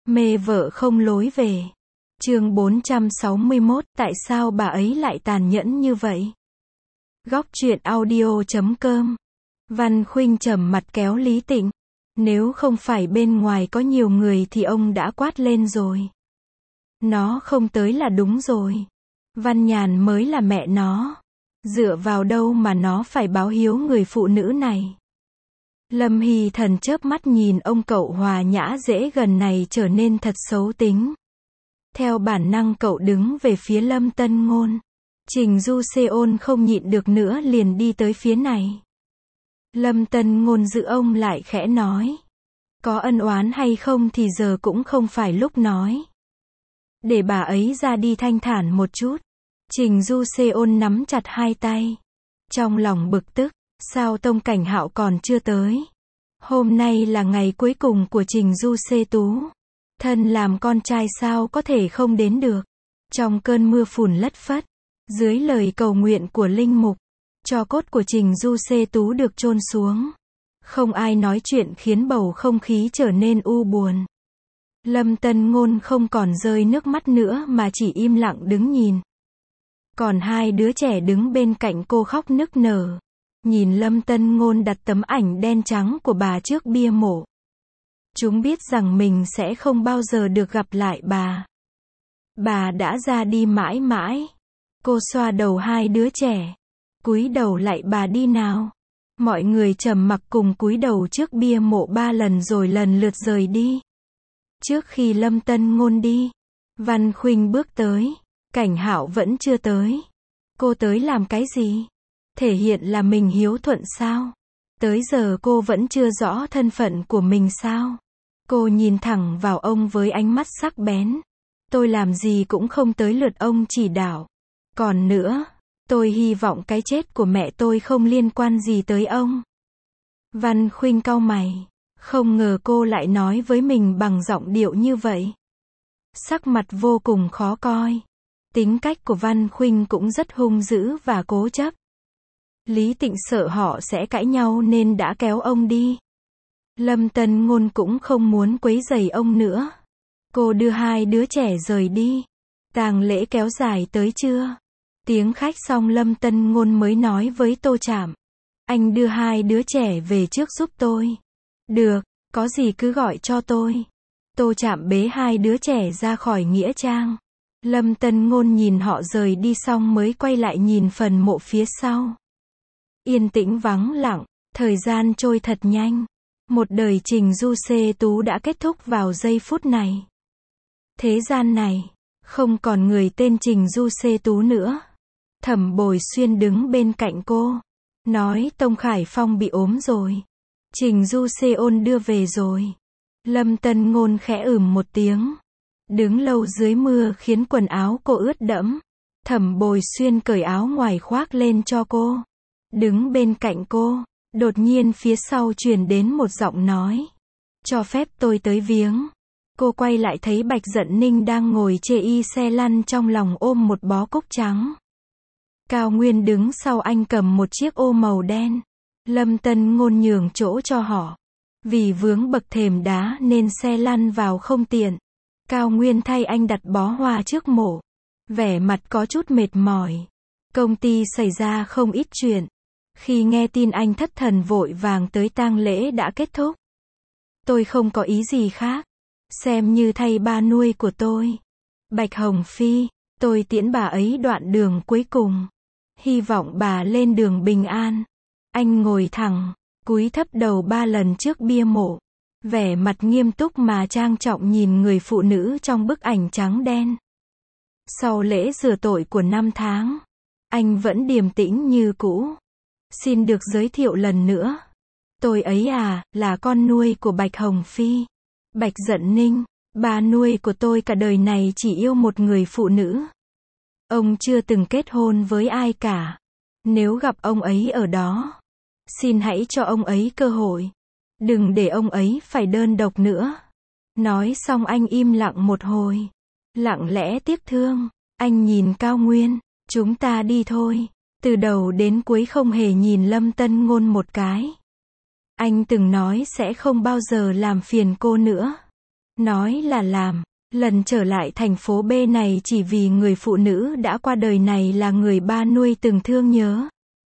Mê vợ không lối về. Chương 461, tại sao bà ấy lại tàn nhẫn như vậy? Góc truyện audio.com. Văn Khuynh trầm mặt kéo Lý Tịnh. Nếu không phải bên ngoài có nhiều người thì ông đã quát lên rồi. Nó không tới là đúng rồi. Văn Nhàn mới là mẹ nó. Dựa vào đâu mà nó phải báo hiếu người phụ nữ này? Lâm Hy Thần chớp mắt nhìn ông cậu hòa nhã dễ gần này trở nên thật xấu tính. Theo bản năng cậu đứng về phía Lâm Tân Ngôn. Trình Du Seon không nhịn được nữa liền đi tới phía này. Lâm Tân Ngôn giữ ông lại khẽ nói. Có ân oán hay không thì giờ cũng không phải lúc nói. Để bà ấy ra đi thanh thản một chút. Trình Du Seon nắm chặt hai tay. Trong lòng bực tức, sao Tông Cảnh Hạo còn chưa tới? Hôm nay là ngày cuối cùng của Trình Du Sê Tú. Thân làm con trai sao có thể không đến được? Trong cơn mưa phùn lất phất, dưới lời cầu nguyện của linh mục, tro cốt của Trình Du Sê Tú được chôn xuống. Không ai nói chuyện khiến bầu không khí trở nên u buồn. Lâm Tân Ngôn không còn rơi nước mắt nữa mà chỉ im lặng đứng nhìn. Còn hai đứa trẻ đứng bên cạnh cô khóc nức nở. Nhìn Lâm Tân Ngôn đặt tấm ảnh đen trắng của bà trước bia mộ. Chúng biết rằng mình sẽ không bao giờ được gặp lại bà. Bà đã ra đi mãi mãi. Cô xoa đầu hai đứa trẻ. Cúi đầu lại bà đi nào. Mọi người trầm mặc cùng cúi đầu trước bia mộ 3 lần rồi lần lượt rời đi. Trước khi Lâm Tân Ngôn đi, Văn Khuynh bước tới. Cảnh Hạo vẫn chưa tới. Cô tới làm cái gì? Thể hiện là mình hiếu thuận sao? Tới giờ cô vẫn chưa rõ thân phận của mình sao? Cô nhìn thẳng vào ông với ánh mắt sắc bén. Tôi làm gì cũng không tới lượt ông chỉ đạo. Còn nữa, tôi hy vọng cái chết của mẹ tôi không liên quan gì tới ông. Văn Khuynh cau mày. Không ngờ cô lại nói với mình bằng giọng điệu như vậy. Sắc mặt vô cùng khó coi. Tính cách của Văn Khuynh cũng rất hung dữ và cố chấp. Lý Tịnh sợ họ sẽ cãi nhau nên đã kéo ông đi. Lâm Tân Ngôn cũng không muốn quấy rầy ông nữa. Cô đưa hai đứa trẻ rời đi. Tang lễ kéo dài tới trưa. Tiếng khách xong Lâm Tân Ngôn mới nói với Tô Trạm. Anh đưa hai đứa trẻ về trước giúp tôi. Được, có gì cứ gọi cho tôi. Tô Trạm bế hai đứa trẻ ra khỏi nghĩa trang. Lâm Tân Ngôn nhìn họ rời đi xong mới quay lại nhìn phần mộ phía sau. Yên tĩnh vắng lặng, thời gian trôi thật nhanh. Một đời Trình Du Sê Tú đã kết thúc vào giây phút này. Thế gian này, không còn người tên Trình Du Sê Tú nữa. Thẩm Bồi Xuyên đứng bên cạnh cô. Nói Tông Khải Phong bị ốm rồi. Trình Du Seon đưa về rồi. Lâm Tân Ngôn khẽ một tiếng. Đứng lâu dưới mưa khiến quần áo cô ướt đẫm. Thẩm Bồi Xuyên cởi áo ngoài khoác lên cho cô. Đứng bên cạnh cô, đột nhiên phía sau truyền đến một giọng nói. Cho phép tôi tới viếng. Cô quay lại thấy Bạch Dận Ninh đang ngồi chê y xe lăn trong lòng ôm một bó cúc trắng. Cao Nguyên đứng sau anh cầm một chiếc ô màu đen. Lâm Tân Ngôn nhường chỗ cho họ. Vì vướng bậc thềm đá nên xe lăn vào không tiện. Cao Nguyên thay anh đặt bó hoa trước mộ. Vẻ mặt có chút mệt mỏi. Công ty xảy ra không ít chuyện. Khi nghe tin anh thất thần vội vàng tới tang lễ đã kết thúc. Tôi không có ý gì khác. Xem như thay ba nuôi của tôi. Bạch Hồng Phi, tôi tiễn bà ấy đoạn đường cuối cùng. Hy vọng bà lên đường bình an. Anh ngồi thẳng, cúi thấp đầu 3 lần trước bia mộ. Vẻ mặt nghiêm túc mà trang trọng nhìn người phụ nữ trong bức ảnh trắng đen. Sau lễ rửa tội của 5 tháng, anh vẫn điềm tĩnh như cũ. Xin được giới thiệu lần nữa. Tôi ấy là con nuôi của Bạch Hồng Phi. Bạch Dận Ninh, bà nuôi của tôi cả đời này chỉ yêu một người phụ nữ. Ông chưa từng kết hôn với ai cả. Nếu gặp ông ấy ở đó, xin hãy cho ông ấy cơ hội. Đừng để ông ấy phải đơn độc nữa. Nói xong anh im lặng một hồi. Lặng lẽ tiếc thương. Anh nhìn Cao Nguyên. Chúng ta đi thôi. Từ đầu đến cuối không hề nhìn Lâm Tân Ngôn một cái. Anh từng nói sẽ không bao giờ làm phiền cô nữa. Nói là làm. Lần trở lại thành phố B này chỉ vì người phụ nữ đã qua đời này là người ba nuôi từng thương nhớ.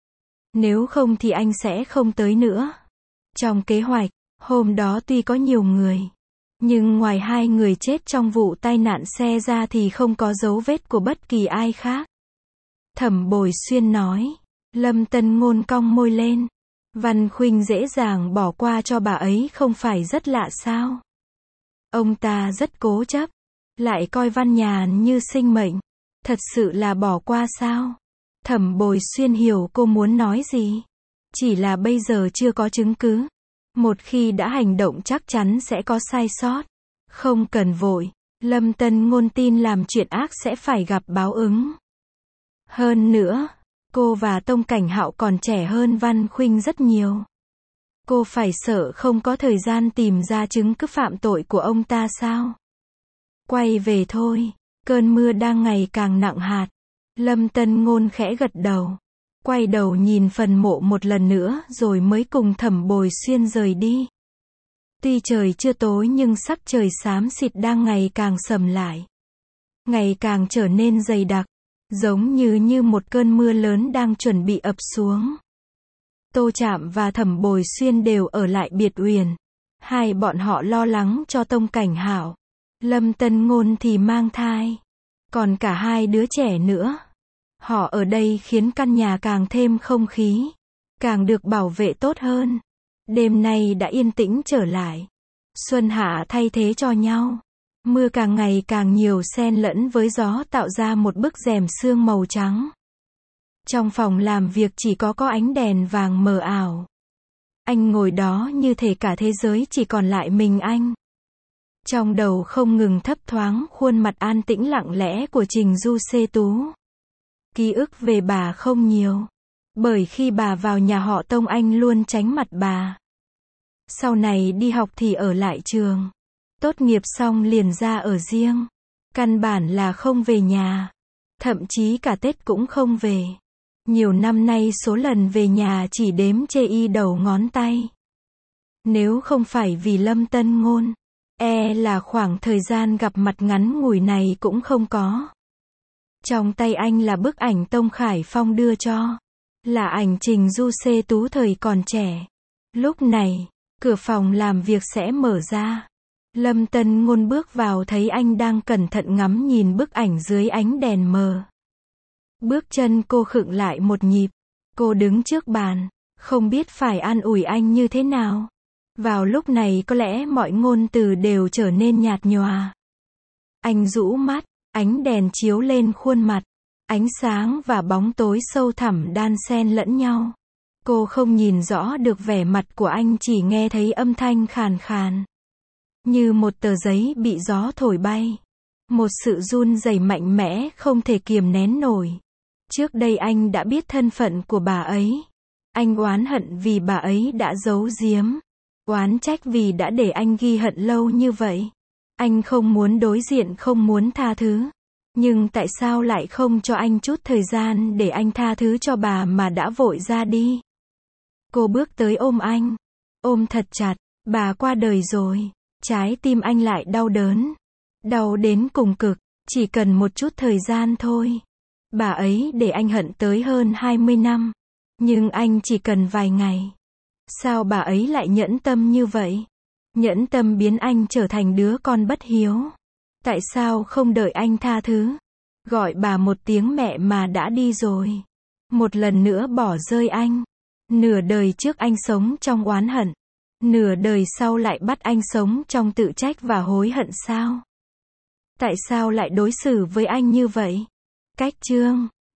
Nếu không thì anh sẽ không tới nữa. Trong kế hoạch, hôm đó tuy có nhiều người, nhưng ngoài 2 người chết trong vụ tai nạn xe ra thì không có dấu vết của bất kỳ ai khác. Thẩm Bồi Xuyên nói. Lâm Tân Ngôn cong môi lên. Văn Khuynh dễ dàng bỏ qua cho bà ấy không phải rất lạ sao? Ông ta rất cố chấp, lại coi Văn Nhàn như sinh mệnh. Thật sự là bỏ qua sao? Thẩm Bồi Xuyên hiểu cô muốn nói gì. Chỉ là bây giờ chưa có chứng cứ. Một khi đã hành động chắc chắn sẽ có sai sót. Không cần vội. Lâm Tân Ngôn tin làm chuyện ác sẽ phải gặp báo ứng. Hơn nữa, cô và Tông Cảnh Hạo còn trẻ hơn Văn Khuynh rất nhiều. Cô phải sợ không có thời gian tìm ra chứng cứ phạm tội của ông ta sao? Quay về thôi. Cơn mưa đang ngày càng nặng hạt. Lâm Tân Ngôn khẽ gật đầu. Quay đầu nhìn phần mộ một lần nữa rồi mới cùng Thẩm Bồi Xuyên rời đi. Tuy trời chưa tối nhưng sắc trời xám xịt đang ngày càng sầm lại. Ngày càng trở nên dày đặc. Giống như một cơn mưa lớn đang chuẩn bị ập xuống. Tô Trạm và Thẩm Bồi Xuyên đều ở lại biệt uyển. Hai bọn họ lo lắng cho Tông Cảnh Hạo. Lâm Tân Ngôn thì mang thai. Còn cả 2 đứa trẻ nữa. Họ ở đây khiến căn nhà càng thêm không khí. Càng được bảo vệ tốt hơn. Đêm nay đã yên tĩnh trở lại. Xuân hạ thay thế cho nhau. Mưa càng ngày càng nhiều xen lẫn với gió tạo ra một bức rèm sương màu trắng. Trong phòng làm việc chỉ có ánh đèn vàng mờ ảo. Anh ngồi đó như thể cả thế giới chỉ còn lại mình anh. Trong đầu không ngừng thấp thoáng khuôn mặt an tĩnh lặng lẽ của Trình Du Xê Tú. Ký ức về bà không nhiều. Bởi khi bà vào nhà họ Tông anh luôn tránh mặt bà. Sau này đi học thì ở lại trường. Tốt nghiệp xong liền ra ở riêng. Căn bản là không về nhà. Thậm chí cả Tết cũng không về. Nhiều năm nay số lần về nhà chỉ đếm trên đầu ngón tay. Nếu không phải vì Lâm Tân Ngôn, là khoảng thời gian gặp mặt ngắn ngủi này cũng không có. Trong tay anh là bức ảnh Tông Khải Phong đưa cho. Là ảnh Trình Du Xê Tú thời còn trẻ. Lúc này, cửa phòng làm việc sẽ mở ra. Lâm Tân Ngôn bước vào thấy anh đang cẩn thận ngắm nhìn bức ảnh dưới ánh đèn mờ. Bước chân cô khựng lại một nhịp. Cô đứng trước bàn, không biết phải an ủi anh như thế nào. Vào lúc này có lẽ mọi ngôn từ đều trở nên nhạt nhòa. Anh rũ mắt, ánh đèn chiếu lên khuôn mặt. Ánh sáng và bóng tối sâu thẳm đan xen lẫn nhau. Cô không nhìn rõ được vẻ mặt của anh, chỉ nghe thấy âm thanh khàn khàn. Như một tờ giấy bị gió thổi bay. Một sự run rẩy mạnh mẽ không thể kiềm nén nổi. Trước đây anh đã biết thân phận của bà ấy. Anh oán hận vì bà ấy đã giấu giếm. Oán trách vì đã để anh ghi hận lâu như vậy. Anh không muốn đối diện, không muốn tha thứ. Nhưng tại sao lại không cho anh chút thời gian để anh tha thứ cho bà mà đã vội ra đi? Cô bước tới ôm anh. Ôm thật chặt. Bà qua đời rồi. Trái tim anh lại đau đớn. Đau đến cùng cực. Chỉ cần một chút thời gian thôi. Bà ấy để anh hận tới hơn 20 năm. Nhưng anh chỉ cần vài ngày. Sao bà ấy lại nhẫn tâm như vậy? Nhẫn tâm biến anh trở thành đứa con bất hiếu. Tại sao không đợi anh tha thứ? Gọi bà một tiếng mẹ mà đã đi rồi. Một lần nữa bỏ rơi anh. Nửa đời trước anh sống trong oán hận. Nửa đời sau lại bắt anh sống trong tự trách và hối hận sao? Tại sao lại đối xử với anh như vậy? Cách chương